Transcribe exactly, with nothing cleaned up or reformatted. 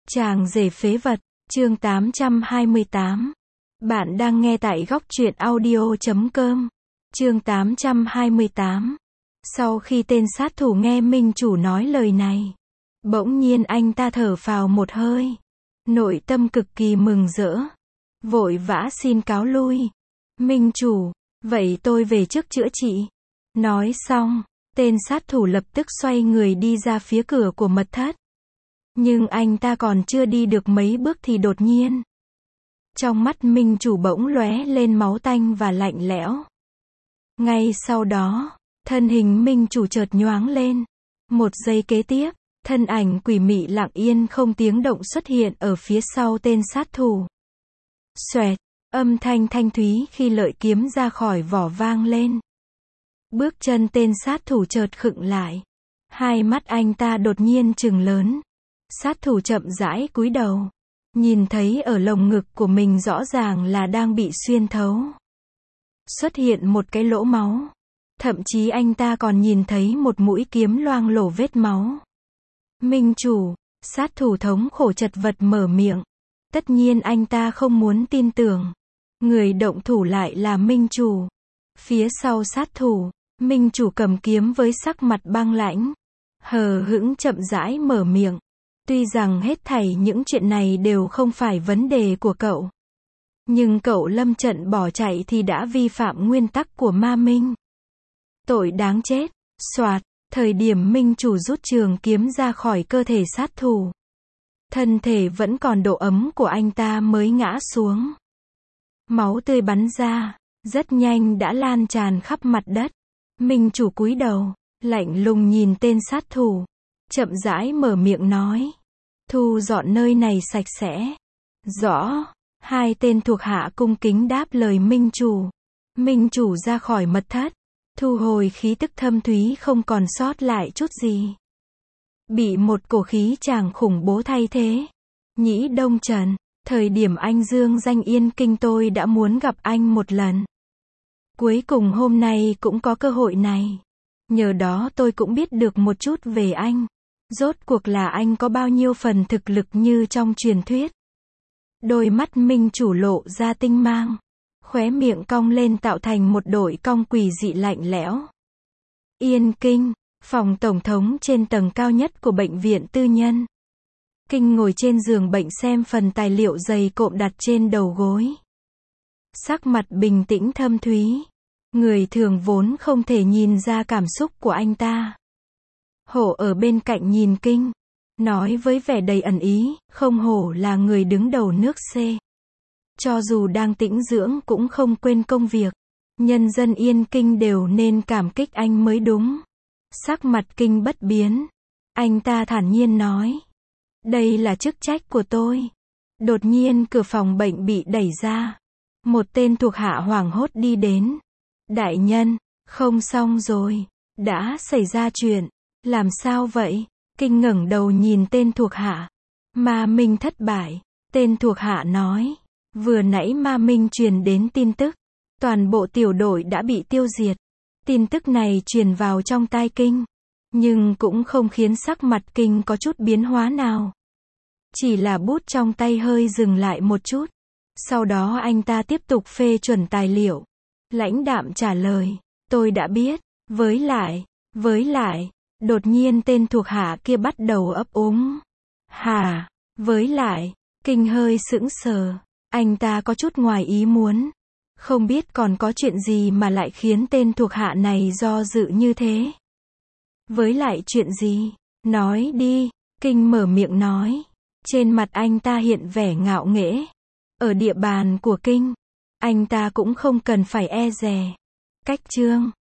Chàng rể phế vật, chương tám trăm hai mươi tám. Bạn đang nghe tại góc truyện audio chấm com. Chương tám trăm hai mươi tám. Sau khi tên sát thủ nghe minh chủ nói lời này, bỗng nhiên anh ta thở phào một hơi. Nội tâm cực kỳ mừng rỡ. Vội vã xin cáo lui. Minh chủ, vậy tôi về trước chữa trị. Nói xong, tên sát thủ lập tức xoay người đi ra phía cửa của mật thất. Nhưng anh ta còn chưa đi được mấy bước thì đột nhiên, trong mắt minh chủ bỗng lóe lên máu tanh và lạnh lẽo. Ngay sau đó, thân hình minh chủ chợt nhoáng lên. Một giây kế tiếp, thân ảnh quỷ mị lặng yên không tiếng động xuất hiện ở phía sau tên sát thủ. Xoẹt, âm thanh thanh thúy khi lợi kiếm ra khỏi vỏ vang lên. Bước chân tên sát thủ chợt khựng lại. Hai mắt anh ta đột nhiên trừng lớn. Sát thủ chậm rãi cúi đầu. Nhìn thấy ở lồng ngực của mình rõ ràng là đang bị xuyên thấu. Xuất hiện một cái lỗ máu. Thậm chí anh ta còn nhìn thấy một mũi kiếm loang lổ vết máu. Minh chủ, sát thủ thống khổ chật vật mở miệng. Tất nhiên anh ta không muốn tin tưởng. Người động thủ lại là minh chủ. Phía sau sát thủ, minh chủ cầm kiếm với sắc mặt băng lãnh. Hờ hững chậm rãi mở miệng. Tuy rằng hết thảy những chuyện này đều không phải vấn đề của cậu. Nhưng cậu lâm trận bỏ chạy thì đã vi phạm nguyên tắc của ma minh. Tội đáng chết. Soạt, thời điểm minh chủ rút trường kiếm ra khỏi cơ thể sát thủ. Thân thể vẫn còn độ ấm của anh ta mới ngã xuống. Máu tươi bắn ra, rất nhanh đã lan tràn khắp mặt đất. Minh chủ cúi đầu, lạnh lùng nhìn tên sát thủ. Chậm rãi mở miệng nói. Thu dọn nơi này sạch sẽ. Rõ. Hai tên thuộc hạ cung kính đáp lời minh chủ. Minh chủ ra khỏi mật thất. Thu hồi khí tức thâm thúy không còn sót lại chút gì. Bị một cổ khí tràng khủng bố thay thế. Nhĩ Đông Trần. Thời điểm anh dương danh Yên Kinh tôi đã muốn gặp anh một lần. Cuối cùng hôm nay cũng có cơ hội này. Nhờ đó tôi cũng biết được một chút về anh. Rốt cuộc là anh có bao nhiêu phần thực lực như trong truyền thuyết. Đôi mắt minh chủ lộ ra tinh mang. Khóe miệng cong lên tạo thành một đội cong quỷ dị lạnh lẽo. Yên Kinh, phòng tổng thống trên tầng cao nhất của bệnh viện tư nhân. Kinh ngồi trên giường bệnh xem phần tài liệu dày cộm đặt trên đầu gối. Sắc mặt bình tĩnh thâm thúy. Người thường vốn không thể nhìn ra cảm xúc của anh ta. Hổ ở bên cạnh nhìn Kinh. Nói với vẻ đầy ẩn ý, không hổ là người đứng đầu nước C. Cho dù đang tĩnh dưỡng cũng không quên công việc. Nhân dân Yên Kinh đều nên cảm kích anh mới đúng. Sắc mặt Kinh bất biến. Anh ta thản nhiên nói. Đây là chức trách của tôi. Đột nhiên cửa phòng bệnh bị đẩy ra. Một tên thuộc hạ hoảng hốt đi đến. Đại nhân, không xong rồi. Đã xảy ra chuyện. Làm sao vậy? Kinh ngẩng đầu nhìn tên thuộc hạ. Ma Minh thất bại. Tên thuộc hạ nói. Vừa nãy Ma Minh truyền đến tin tức. Toàn bộ tiểu đội đã bị tiêu diệt. Tin tức này truyền vào trong tai Kinh. Nhưng cũng không khiến sắc mặt Kinh có chút biến hóa nào. Chỉ là bút trong tay hơi dừng lại một chút. Sau đó anh ta tiếp tục phê chuẩn tài liệu. Lãnh đạm trả lời. Tôi đã biết. Với lại, với lại, đột nhiên tên thuộc hạ kia bắt đầu ấp úng. Hả? Với lại, Kinh hơi sững sờ. Anh ta có chút ngoài ý muốn. Không biết còn có chuyện gì mà lại khiến tên thuộc hạ này do dự như thế. Với lại chuyện gì? Nói đi. Kinh mở miệng nói. Trên mặt anh ta hiện vẻ ngạo nghễ. Ở địa bàn của Kinh, anh ta cũng không cần phải e dè. Cách chương.